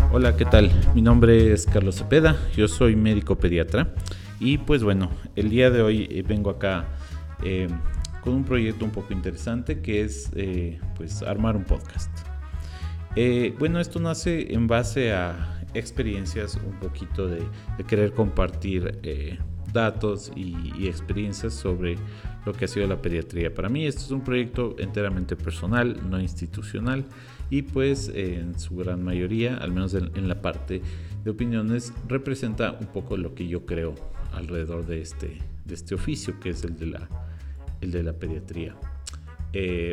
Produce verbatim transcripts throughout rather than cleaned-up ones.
Hola, ¿qué tal? Mi nombre es Carlos Cepeda, yo soy médico pediatra y pues bueno, el día de hoy eh, vengo acá eh, con un proyecto un poco interesante que es eh, pues armar un podcast. Eh, bueno, esto nace en base a experiencias un poquito de, de querer compartir eh, datos y, y experiencias sobre lo que ha sido la pediatría. Para mí esto es un proyecto enteramente personal, no institucional, y pues eh, en su gran mayoría, al menos en, en la parte de opiniones, representa un poco lo que yo creo alrededor de este, de este oficio, que es el de la, el de la pediatría. Eh,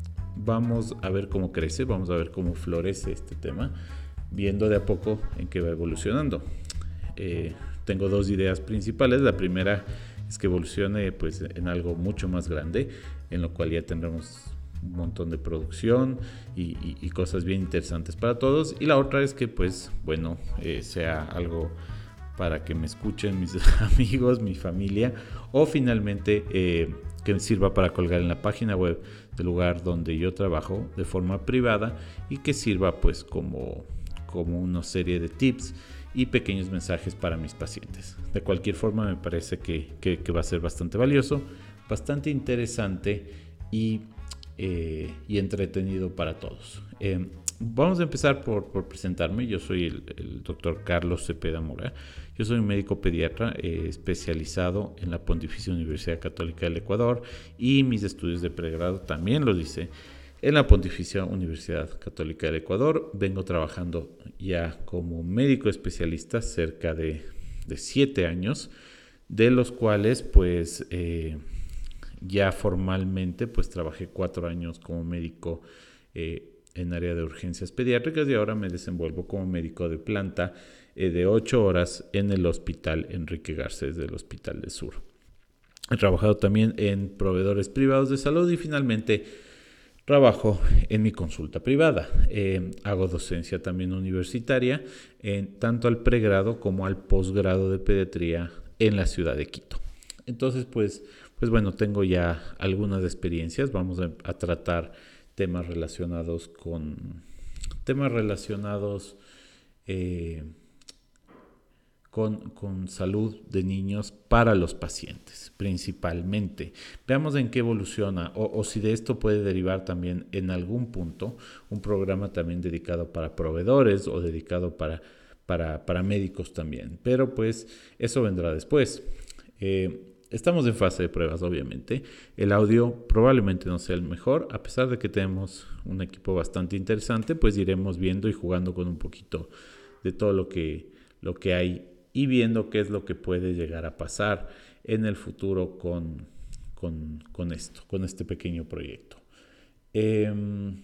vamos a ver cómo crece, vamos a ver cómo florece este tema, viendo de a poco en qué va evolucionando. Eh, tengo dos ideas principales. La primera es que evolucione pues, en algo mucho más grande, en lo cual ya tendremos un montón de producción y, y, y cosas bien interesantes para todos. Y la otra es que, pues, bueno, eh, sea algo para que me escuchen mis amigos, mi familia, o finalmente eh, que sirva para colgar en la página web del lugar donde yo trabajo de forma privada y que sirva pues como, como una serie de tips y pequeños mensajes para mis pacientes. De cualquier forma me parece que, que, que va a ser bastante valioso, bastante interesante y, eh, y entretenido para todos. Eh, vamos a empezar por, por presentarme. Yo soy el, el doctor Carlos Cepeda Mora. Yo soy un médico pediatra eh, especializado en la Pontificia Universidad Católica del Ecuador y mis estudios de pregrado también lo hice en la Pontificia Universidad Católica del Ecuador. Vengo trabajando ya como médico especialista cerca de, de siete años, de los cuales pues eh, ya formalmente pues trabajé cuatro años como médico eh, en área de urgencias pediátricas y ahora me desenvuelvo como médico de planta eh, de ocho horas en el Hospital Enrique Garcés del Hospital del Sur. He trabajado también en proveedores privados de salud y finalmente trabajo en mi consulta privada. Eh, hago docencia también universitaria, en, tanto al pregrado como al posgrado de pediatría en la ciudad de Quito. Entonces, pues, pues bueno, tengo ya algunas experiencias. Vamos a, a tratar temas relacionados con temas relacionados eh, con, con salud de niños para los pacientes, principalmente. Veamos en qué evoluciona o, o si de esto puede derivar también en algún punto un programa también dedicado para proveedores o dedicado para, para, para médicos también. Pero pues eso vendrá después. Eh, Estamos en fase de pruebas, obviamente. El audio probablemente no sea el mejor, a pesar de que tenemos un equipo bastante interesante, pues iremos viendo y jugando con un poquito de todo lo que, lo que hay y viendo qué es lo que puede llegar a pasar en el futuro con, con, con esto, con este pequeño proyecto. Eh,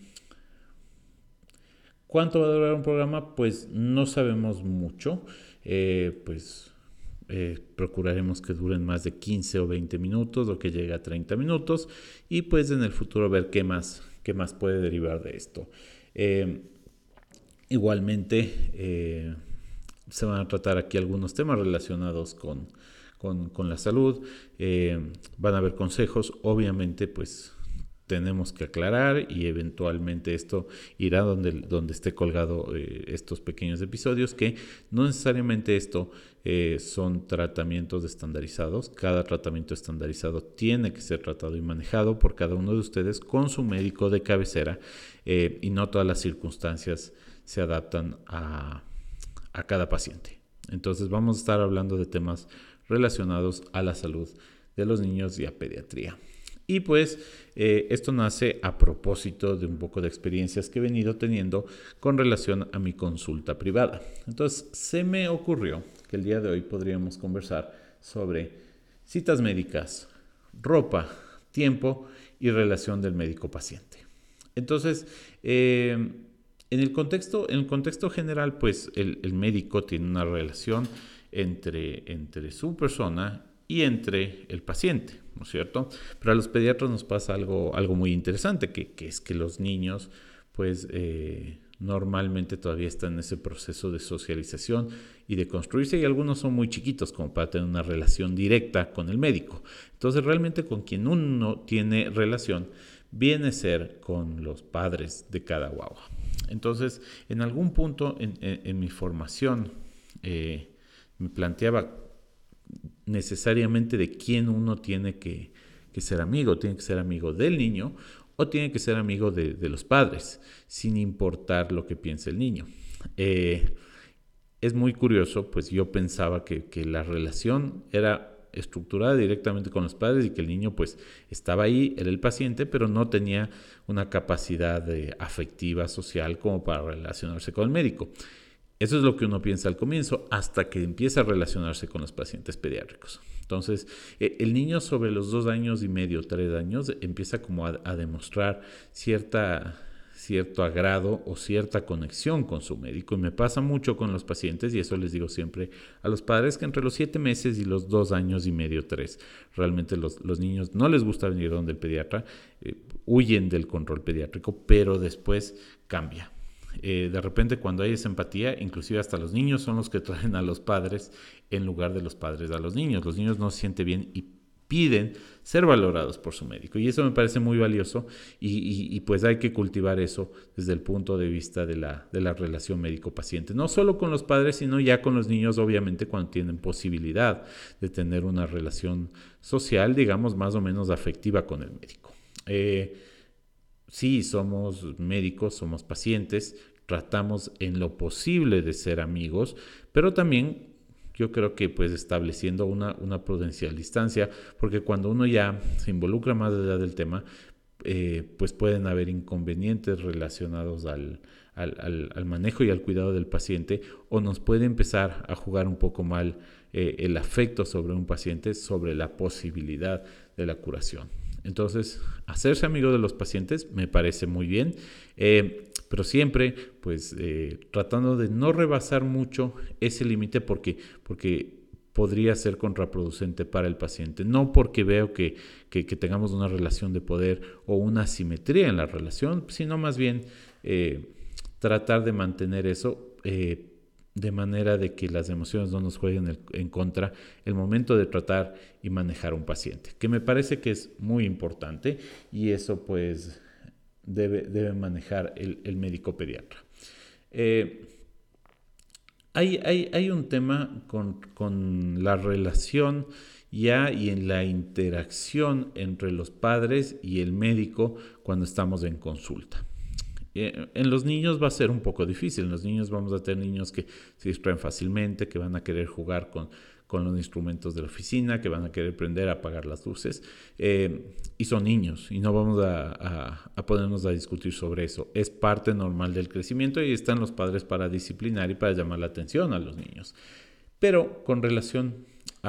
¿Cuánto va a durar un programa? Pues no sabemos mucho, eh, pues... Eh, procuraremos que duren más de quince o veinte minutos o que llegue a treinta minutos y pues en el futuro ver qué más, qué más puede derivar de esto. Eh, igualmente eh, se van a tratar aquí algunos temas relacionados con, con, con la salud, eh, van a haber consejos, obviamente pues tenemos que aclarar y eventualmente esto irá donde, donde esté colgado eh, estos pequeños episodios, que no necesariamente esto eh, son tratamientos estandarizados. Cada tratamiento estandarizado tiene que ser tratado y manejado por cada uno de ustedes con su médico de cabecera eh, y no todas las circunstancias se adaptan a, a cada paciente. Entonces vamos a estar hablando de temas relacionados a la salud de los niños y a pediatría. Y pues eh, esto nace a propósito de un poco de experiencias que he venido teniendo con relación a mi consulta privada. Entonces se me ocurrió que el día de hoy podríamos conversar sobre citas médicas, ropa, tiempo y relación del médico-paciente. Entonces, eh, en el contexto, en el contexto general, pues el, el médico tiene una relación entre, entre su persona y entre el paciente, ¿no es cierto? Pero a los pediatras nos pasa algo, algo muy interesante, que, que es que los niños, pues, eh, normalmente todavía están en ese proceso de socialización y de construirse, y algunos son muy chiquitos como para tener una relación directa con el médico. Entonces, realmente con quien uno tiene relación viene a ser con los padres de cada guagua. Entonces, en algún punto en, en, en mi formación eh, me planteaba necesariamente de quién uno tiene que, que ser amigo. Tiene que ser amigo del niño o tiene que ser amigo de, de los padres, sin importar lo que piense el niño. Eh, es muy curioso, pues yo pensaba que, que la relación era estructurada directamente con los padres y que el niño pues estaba ahí, era el paciente, pero no tenía una capacidad de afectiva, social como para relacionarse con el médico. Eso es lo que uno piensa al comienzo, hasta que empieza a relacionarse con los pacientes pediátricos. Entonces, el niño sobre los dos años y medio, tres años, empieza como a, a demostrar cierta, cierto agrado o cierta conexión con su médico. Y me pasa mucho con los pacientes, y eso les digo siempre a los padres, que entre los siete meses y los dos años y medio, tres, realmente los, los niños no les gusta venir donde el pediatra, eh, huyen del control pediátrico, pero después cambia. Eh, de repente cuando hay esa empatía, inclusive hasta los niños son los que traen a los padres en lugar de los padres a los niños. Los niños no se sienten bien y piden ser valorados por su médico, y eso me parece muy valioso, y, y, y pues hay que cultivar eso desde el punto de vista de la, de la relación médico-paciente, no solo con los padres, sino ya con los niños, obviamente, cuando tienen posibilidad de tener una relación social, digamos, más o menos afectiva con el médico. Eh, Sí, somos médicos, somos pacientes, tratamos en lo posible de ser amigos, pero también yo creo que pues estableciendo una, una prudencial distancia, porque cuando uno ya se involucra más allá del tema, eh, pues pueden haber inconvenientes relacionados al, al, al, al manejo y al cuidado del paciente, o nos puede empezar a jugar un poco mal eh, el afecto sobre un paciente, sobre la posibilidad de la curación. Entonces, hacerse amigo de los pacientes me parece muy bien, eh, pero siempre pues eh, tratando de no rebasar mucho ese límite, porque, porque podría ser contraproducente para el paciente. No porque veo que, que, que tengamos una relación de poder o una asimetría en la relación, sino más bien eh, tratar de mantener eso eh, de manera de que las emociones no nos jueguen el, en contra el momento de tratar y manejar a un paciente, que me parece que es muy importante, y eso pues debe, debe manejar el, el médico pediatra. Eh, hay, hay, hay un tema con, con la relación ya y en la interacción entre los padres y el médico cuando estamos en consulta. En los niños va a ser un poco difícil. En los niños vamos a tener niños que se distraen fácilmente, que van a querer jugar con, con los instrumentos de la oficina, que van a querer prender a apagar las luces, eh, y son niños, y no vamos a, a, a ponernos a discutir sobre eso. Es parte normal del crecimiento, y están los padres para disciplinar y para llamar la atención a los niños. Pero con relación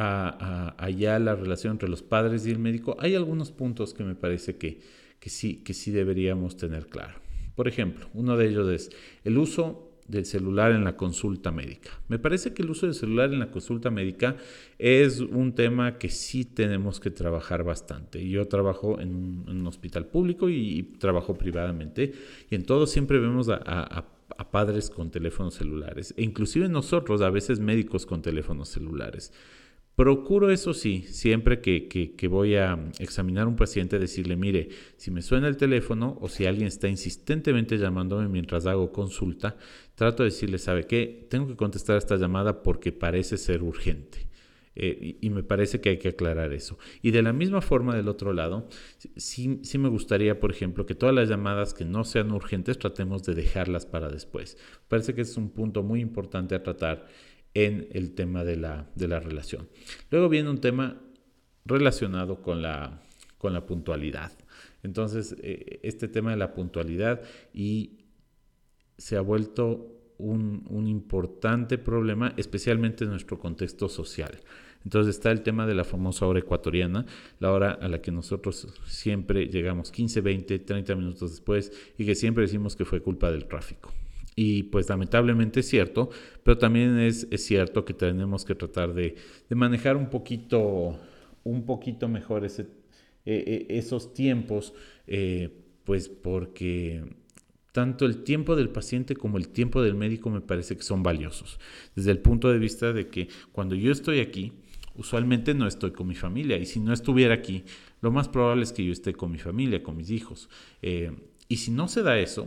a, a, a ya la relación entre los padres y el médico, hay algunos puntos que me parece que, que, sí, que sí deberíamos tener claro. Por ejemplo, uno de ellos es el uso del celular en la consulta médica. Me parece que el uso del celular en la consulta médica es un tema que sí tenemos que trabajar bastante. Yo trabajo en un, en un hospital público y, y trabajo privadamente, y en todo siempre vemos a, a, a padres con teléfonos celulares, e inclusive nosotros, a veces médicos con teléfonos celulares. Procuro, eso sí, siempre que, que, que voy a examinar a un paciente, decirle, mire, si me suena el teléfono o si alguien está insistentemente llamándome mientras hago consulta, trato de decirle, ¿sabe qué? Tengo que contestar esta llamada porque parece ser urgente. Eh, y, y me parece que hay que aclarar eso. Y de la misma forma, del otro lado, sí, sí me gustaría, por ejemplo, que todas las llamadas que no sean urgentes tratemos de dejarlas para después. Me parece que es un punto muy importante a tratar en el tema de la, de la relación. Luego viene un tema relacionado con la, con la puntualidad. Entonces, eh, este tema de la puntualidad y se ha vuelto un, un importante problema, especialmente en nuestro contexto social. Entonces está el tema de la famosa hora ecuatoriana, la hora a la que nosotros siempre llegamos quince, veinte, treinta minutos después, y que siempre decimos que fue culpa del tráfico. Y pues lamentablemente es cierto, pero también es, es cierto que tenemos que tratar de, de manejar un poquito, un poquito mejor ese, eh, esos tiempos, eh, pues porque tanto el tiempo del paciente como el tiempo del médico me parece que son valiosos. Desde el punto de vista de que cuando yo estoy aquí, usualmente no estoy con mi familia, y si no estuviera aquí, lo más probable es que yo esté con mi familia, con mis hijos. Eh, y si no se da eso,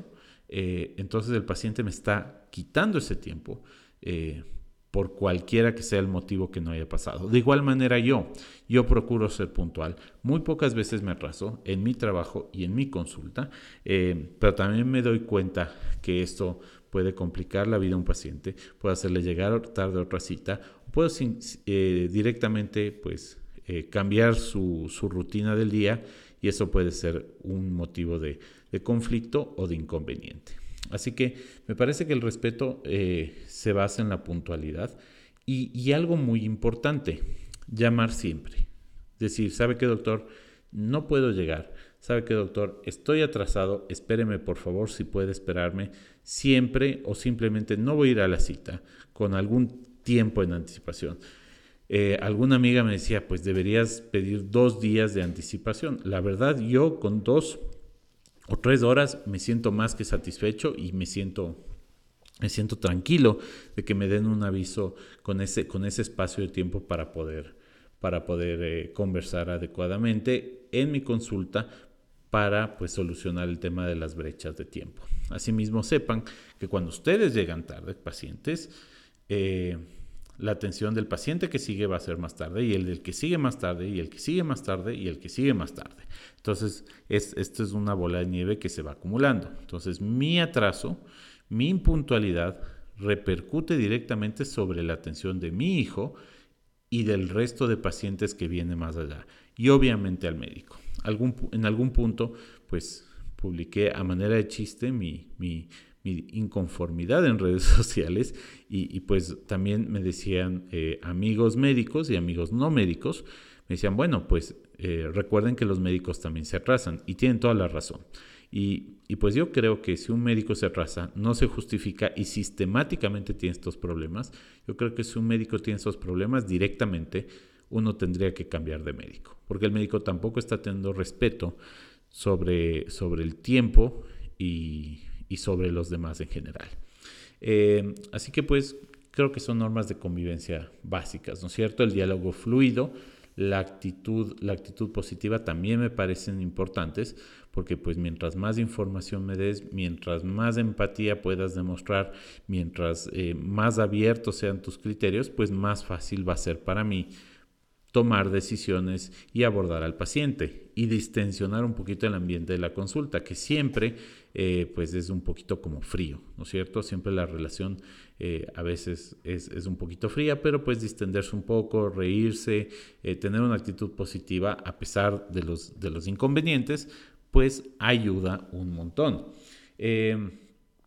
eh, entonces el paciente me está quitando ese tiempo eh, por cualquiera que sea el motivo que no haya pasado. De igual manera yo, yo procuro ser puntual. Muy pocas veces me atraso en mi trabajo y en mi consulta, eh, pero también me doy cuenta que esto puede complicar la vida a un paciente, puede hacerle llegar tarde a otra cita, puedo sin, eh, directamente pues, eh, cambiar su, su rutina del día y eso puede ser un motivo de, de conflicto o de inconveniente. Así que me parece que el respeto eh, se basa en la puntualidad y, y algo muy importante, llamar siempre. Decir, ¿sabe qué, doctor? No puedo llegar. ¿Sabe qué, doctor? Estoy atrasado, espéreme por favor si puede esperarme siempre o simplemente no voy a ir a la cita con algún tiempo en anticipación. Eh, alguna amiga me decía, pues deberías pedir dos días de anticipación. La verdad, yo con dos o tres horas me siento más que satisfecho y me siento, me siento tranquilo de que me den un aviso con ese, con ese espacio de tiempo para poder, para poder eh, conversar adecuadamente en mi consulta para pues, solucionar el tema de las brechas de tiempo. Asimismo, sepan que cuando ustedes llegan tarde, pacientes, eh, la atención del paciente que sigue va a ser más tarde y el del que sigue más tarde y el que sigue más tarde y el que sigue más tarde. Entonces, es, esto es una bola de nieve que se va acumulando. Entonces, mi atraso, mi impuntualidad repercute directamente sobre la atención de mi hijo y del resto de pacientes que viene más allá. Y obviamente al médico. Algún, en algún punto, pues, publiqué a manera de chiste mi... mi mi inconformidad en redes sociales y, y pues también me decían eh, amigos médicos y amigos no médicos, me decían, bueno, pues eh, recuerden que los médicos también se atrasan y tienen toda la razón. Y, y pues yo creo que si un médico se atrasa, no se justifica y sistemáticamente tiene estos problemas, yo creo que si un médico tiene estos problemas directamente, uno tendría que cambiar de médico, porque el médico tampoco está teniendo respeto sobre, sobre el tiempo y... y sobre los demás en general. Eh, así que pues creo que son normas de convivencia básicas, ¿no es cierto? El diálogo fluido, la actitud, la actitud positiva también me parecen importantes porque pues mientras más información me des, mientras más empatía puedas demostrar, mientras eh, más abiertos sean tus criterios, pues más fácil va a ser para mí tomar decisiones y abordar al paciente y distensionar un poquito el ambiente de la consulta, que siempre eh, pues es un poquito como frío, ¿no es cierto? Siempre la relación eh, a veces es, es un poquito fría, pero pues distenderse un poco, reírse, eh, tener una actitud positiva a pesar de los, de los inconvenientes, pues ayuda un montón. Eh,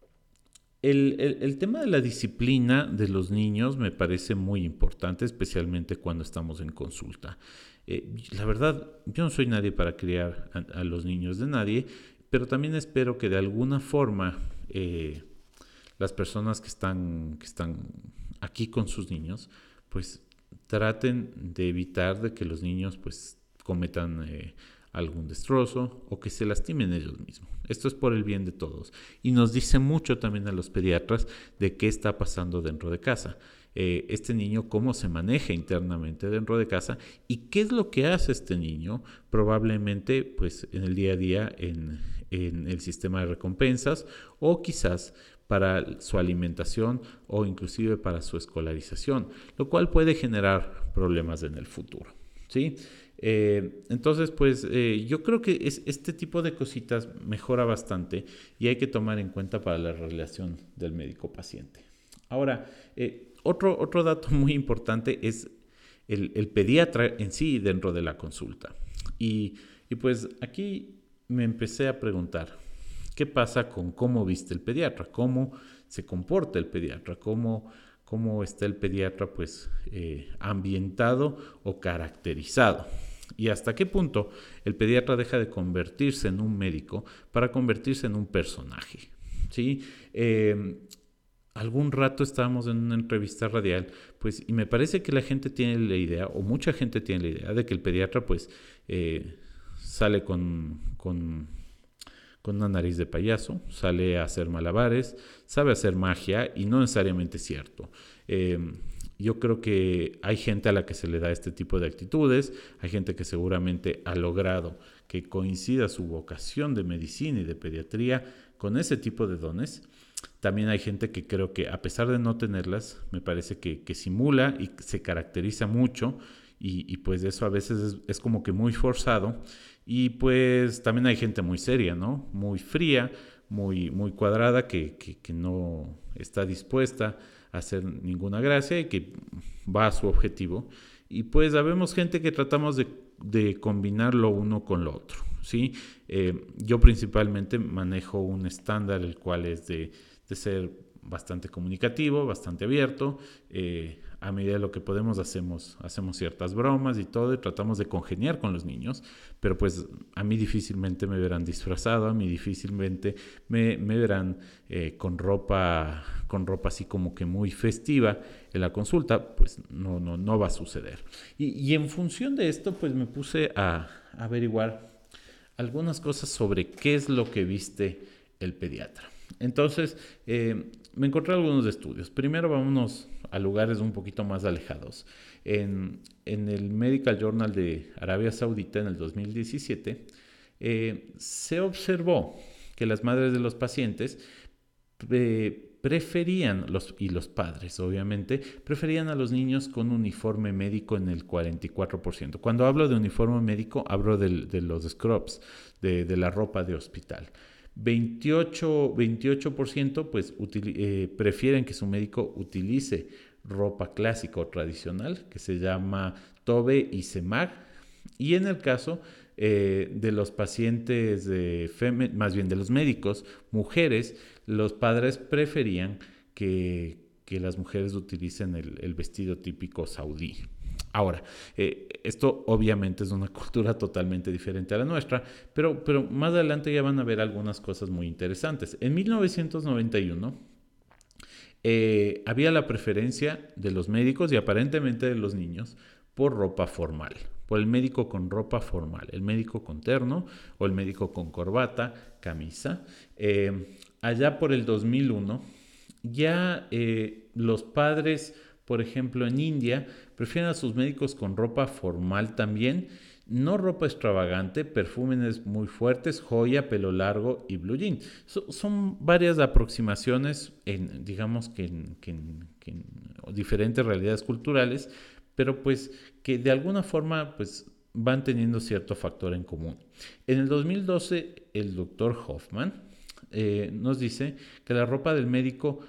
El, el, el tema de la disciplina de los niños me parece muy importante, especialmente cuando estamos en consulta. Eh, la verdad, yo no soy nadie para criar a, a los niños de nadie, pero también espero que de alguna forma eh, las personas que están, que están aquí con sus niños, pues traten de evitar de que los niños pues cometan eh, algún destrozo o que se lastimen ellos mismos. Esto es por el bien de todos. Y nos dice mucho también a los pediatras de qué está pasando dentro de casa. Eh, este niño, cómo se maneja internamente dentro de casa y qué es lo que hace este niño probablemente pues, en el día a día en, en el sistema de recompensas o quizás para su alimentación o inclusive para su escolarización, lo cual puede generar problemas en el futuro, ¿sí? Eh, entonces, pues eh, yo creo que es, este tipo de cositas mejora bastante y hay que tomar en cuenta para la relación del médico-paciente. Ahora, eh, otro, otro dato muy importante es el, el pediatra en sí dentro de la consulta. Y, y pues aquí me empecé a preguntar, ¿qué pasa con cómo viste el pediatra? ¿Cómo se comporta el pediatra? ¿Cómo, cómo está el pediatra pues, eh, ambientado o caracterizado? ¿Y hasta qué punto el pediatra deja de convertirse en un médico para convertirse en un personaje? ¿Sí? Eh, algún rato estábamos en una entrevista radial, pues, y me parece que la gente tiene la idea, o mucha gente tiene la idea, de que el pediatra, pues, eh, sale con, con, con una nariz de payaso, sale a hacer malabares, sabe hacer magia, y no necesariamente es cierto. Eh, Yo creo que hay gente a la que se le da este tipo de actitudes, hay gente que seguramente ha logrado que coincida su vocación de medicina y de pediatría con ese tipo de dones. También hay gente que creo que a pesar de no tenerlas, me parece que, que simula y se caracteriza mucho y, y pues eso a veces es, es como que muy forzado. Y pues también hay gente muy seria, ¿no? Muy fría, muy, muy cuadrada, que, que, que no está dispuesta a hacer ninguna gracia y que va a su objetivo. Y pues habemos gente que tratamos de, de combinar lo uno con lo otro, ¿sí? Eh, yo principalmente manejo un estándar, el cual es de, de ser bastante comunicativo, bastante abierto. Eh, a medida de lo que podemos hacemos, hacemos ciertas bromas y todo, y tratamos de congeniar con los niños, pero pues a mí difícilmente me verán disfrazado, a mí difícilmente me, me verán eh, con ropa con ropa así como que muy festiva en la consulta. Pues no, no, no va a suceder. Y, y en función de esto, pues me puse a, a averiguar algunas cosas sobre qué es lo que viste el pediatra. Entonces, eh, me encontré algunos estudios. Primero vámonos a lugares un poquito más alejados. En, en el Medical Journal de Arabia Saudita en el dos mil diecisiete, eh, se observó que las madres de los pacientes eh, preferían, los, y los padres obviamente, preferían a los niños con uniforme médico en el cuarenta y cuatro por ciento. Cuando hablo de uniforme médico, hablo de, de los scrubs, de, de la ropa de hospital. veintiocho, veintiocho por ciento pues util, eh, prefieren que su médico utilice ropa clásica o tradicional, que se llama tobe y semag. Y en el caso eh, de los pacientes, de fem- más bien de los médicos, mujeres, los padres preferían que, que las mujeres utilicen el, el vestido típico saudí. Ahora, eh, esto obviamente es una cultura totalmente diferente a la nuestra, pero, pero más adelante ya van a ver algunas cosas muy interesantes. En mil novecientos noventa y uno eh, había la preferencia de los médicos y aparentemente de los niños por ropa formal, por el médico con ropa formal, el médico con terno o el médico con corbata, camisa. Eh, allá por el dos mil uno, ya eh, los padres, por ejemplo en India, prefieren a sus médicos con ropa formal también, no ropa extravagante, perfumes muy fuertes, joya, pelo largo y blue jean. So, son varias aproximaciones, en, digamos que en, que en, que en diferentes realidades culturales, pero pues que de alguna forma pues van teniendo cierto factor en común. En el dos mil doce, el doctor Hoffman eh, nos dice que la ropa del médico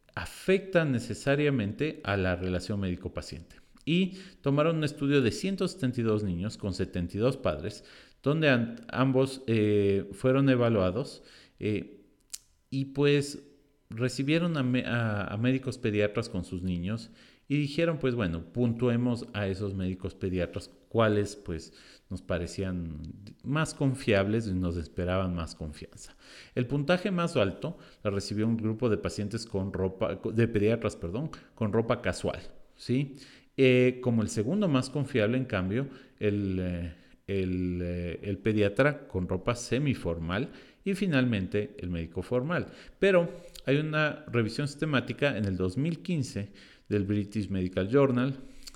afecta necesariamente a la relación médico-paciente. Y tomaron un estudio de ciento setenta y dos niños con setenta y dos padres, donde an- ambos eh, fueron evaluados eh, y pues recibieron a, me- a, a médicos pediatras con sus niños y dijeron, pues bueno, puntuemos a esos médicos pediatras cuáles pues nos parecían más confiables y nos esperaban más confianza. El puntaje más alto lo recibió un grupo de pacientes con ropa, de pediatras, perdón, con ropa casual, ¿sí? Eh, como el segundo más confiable, en cambio, el, eh, el, eh, el pediatra con ropa semiformal y finalmente el médico formal. Pero hay una revisión sistemática en el dos mil quince del British Medical Journal,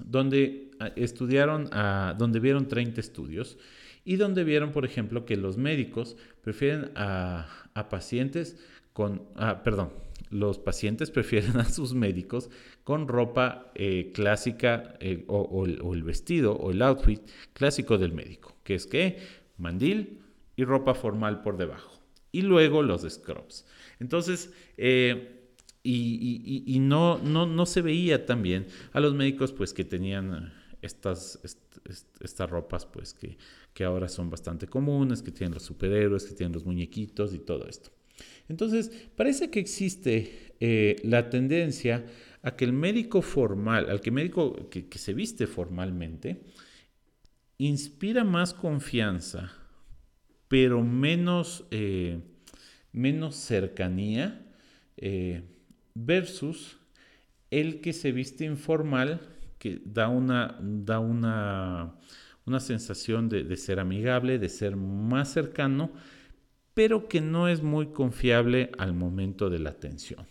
donde estudiaron, a, donde vieron treinta estudios y donde vieron, por ejemplo, que los médicos prefieren a, a pacientes con, ah, perdón, los pacientes prefieren a sus médicos con ropa eh, clásica eh, o, o, el, o el vestido o el outfit clásico del médico, que es que mandil y ropa formal por debajo. Y luego los scrubs. Entonces, eh, y, y, y no, no, no se veía también a los médicos pues que tenían estas, est, est, estas ropas pues que, que ahora son bastante comunes, que tienen los superhéroes, que tienen los muñequitos y todo esto. Entonces, parece que existe eh, la tendencia a que el médico formal, al que el médico que, que se viste formalmente, inspira más confianza, pero menos, eh, menos cercanía, eh, versus el que se viste informal, que da una, da una, una sensación de, de ser amigable, de ser más cercano, pero que no es muy confiable al momento de la atención.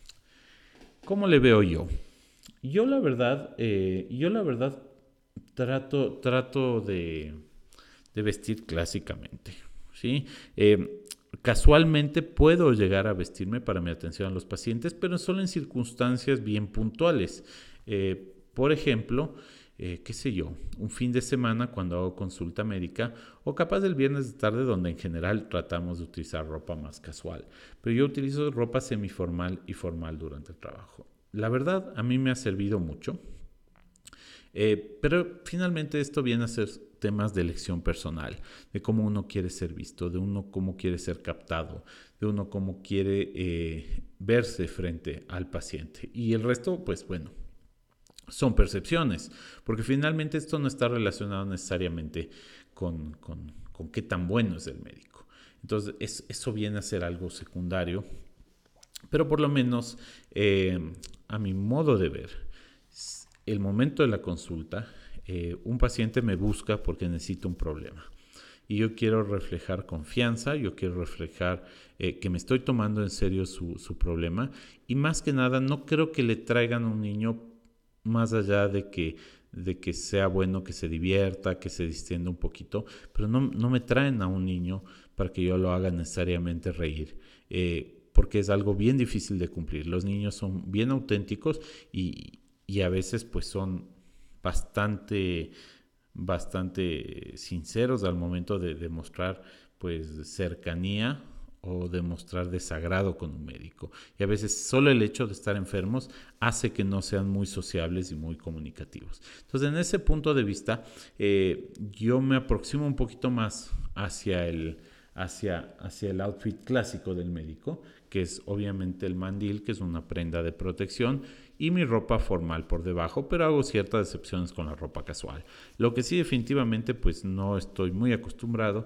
¿Cómo le veo yo? Yo la verdad, eh, yo la verdad trato, trato de, de vestir clásicamente, ¿sí? Eh, casualmente puedo llegar a vestirme para mi atención a los pacientes, pero solo en circunstancias bien puntuales. Eh, por ejemplo, eh, qué sé yo, un fin de semana cuando hago consulta médica, o capaz del viernes de tarde, donde en general tratamos de utilizar ropa más casual. Pero yo utilizo ropa semiformal y formal durante el trabajo. La verdad, a mí me ha servido mucho. Eh, pero finalmente esto viene a ser temas de elección personal, de cómo uno quiere ser visto, de uno cómo quiere ser captado, de uno cómo quiere eh, verse frente al paciente. Y el resto, pues bueno, son percepciones, porque finalmente esto no está relacionado necesariamente con, con, con qué tan bueno es el médico. Entonces es, eso viene a ser algo secundario, pero por lo menos eh, a mi modo de ver, el momento de la consulta, eh, un paciente me busca porque necesita un problema. Y yo quiero reflejar confianza, yo quiero reflejar eh, que me estoy tomando en serio su, su problema. Y más que nada, no creo que le traigan a un niño más allá de que, de que sea bueno, que se divierta, que se distienda un poquito. Pero no, no me traen a un niño para que yo lo haga necesariamente reír. Eh, porque es algo bien difícil de cumplir. Los niños son bien auténticos y... y a veces pues son bastante, bastante sinceros al momento de demostrar pues cercanía o demostrar desagrado con un médico. Y a veces solo el hecho de estar enfermos hace que no sean muy sociables y muy comunicativos. Entonces, en ese punto de vista, eh, yo me aproximo un poquito más hacia el, hacia, hacia el outfit clásico del médico, que es obviamente el mandil, que es una prenda de protección, y mi ropa formal por debajo, pero hago ciertas excepciones con la ropa casual. Lo que sí definitivamente pues no estoy muy acostumbrado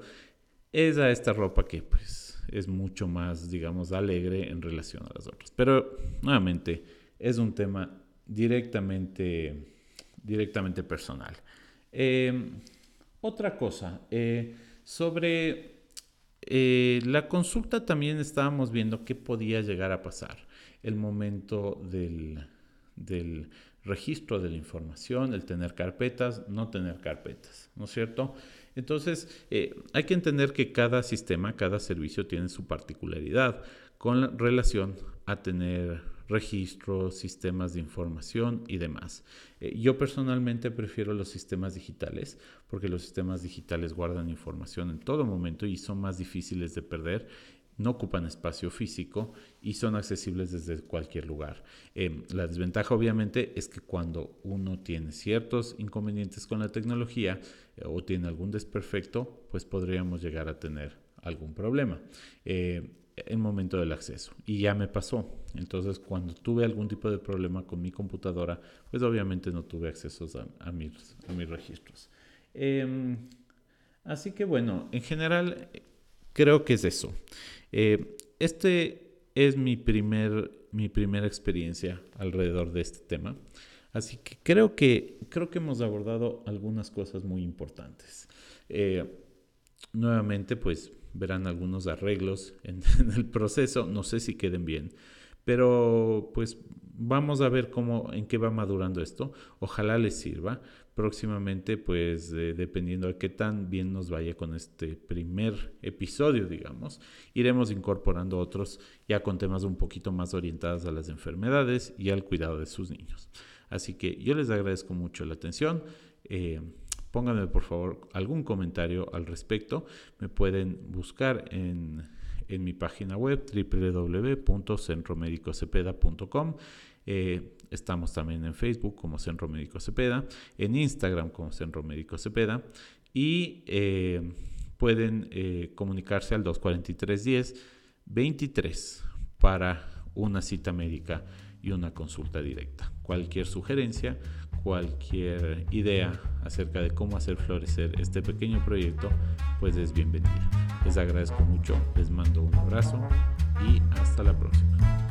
es a esta ropa que pues es mucho más, digamos, alegre en relación a las otras. Pero nuevamente es un tema directamente, directamente personal. Eh, otra cosa, eh, sobre eh, la consulta también estábamos viendo qué podía llegar a pasar. El momento del... del registro de la información, el tener carpetas, no tener carpetas, ¿no es cierto? Entonces, eh, hay que entender que cada sistema, cada servicio tiene su particularidad con relación a tener registros, sistemas de información y demás. Eh, yo personalmente prefiero los sistemas digitales porque los sistemas digitales guardan información en todo momento y son más difíciles de perder. No ocupan espacio físico y son accesibles desde cualquier lugar. Eh, la desventaja obviamente es que cuando uno tiene ciertos inconvenientes con la tecnología eh, o tiene algún desperfecto, pues podríamos llegar a tener algún problema eh, en el momento del acceso. Y ya me pasó. Entonces, cuando tuve algún tipo de problema con mi computadora, pues obviamente no tuve accesos a, a, mis, a mis registros. Eh, así que bueno, en general creo que es eso. Eh, este es mi, primer, mi primera experiencia alrededor de este tema, así que creo que, creo que hemos abordado algunas cosas muy importantes. Eh, nuevamente, pues verán algunos arreglos en, en el proceso, no sé si queden bien, pero pues vamos a ver cómo, en qué va madurando esto. Ojalá les sirva. Próximamente, pues eh, dependiendo de qué tan bien nos vaya con este primer episodio, digamos, iremos incorporando otros ya con temas un poquito más orientados a las enfermedades y al cuidado de sus niños. Así que yo les agradezco mucho la atención. Eh, pónganme por favor algún comentario al respecto. Me pueden buscar en, en mi página web doble u doble u doble u punto centro médico cepeda punto com. Eh, estamos también en Facebook como Centro Médico Cepeda, en Instagram como Centro Médico Cepeda y eh, pueden eh, comunicarse al dos cuatro tres, diez, veintitrés para una cita médica y una consulta directa. Cualquier sugerencia, cualquier idea acerca de cómo hacer florecer este pequeño proyecto, pues es bienvenida. Les agradezco mucho, les mando un abrazo y hasta la próxima.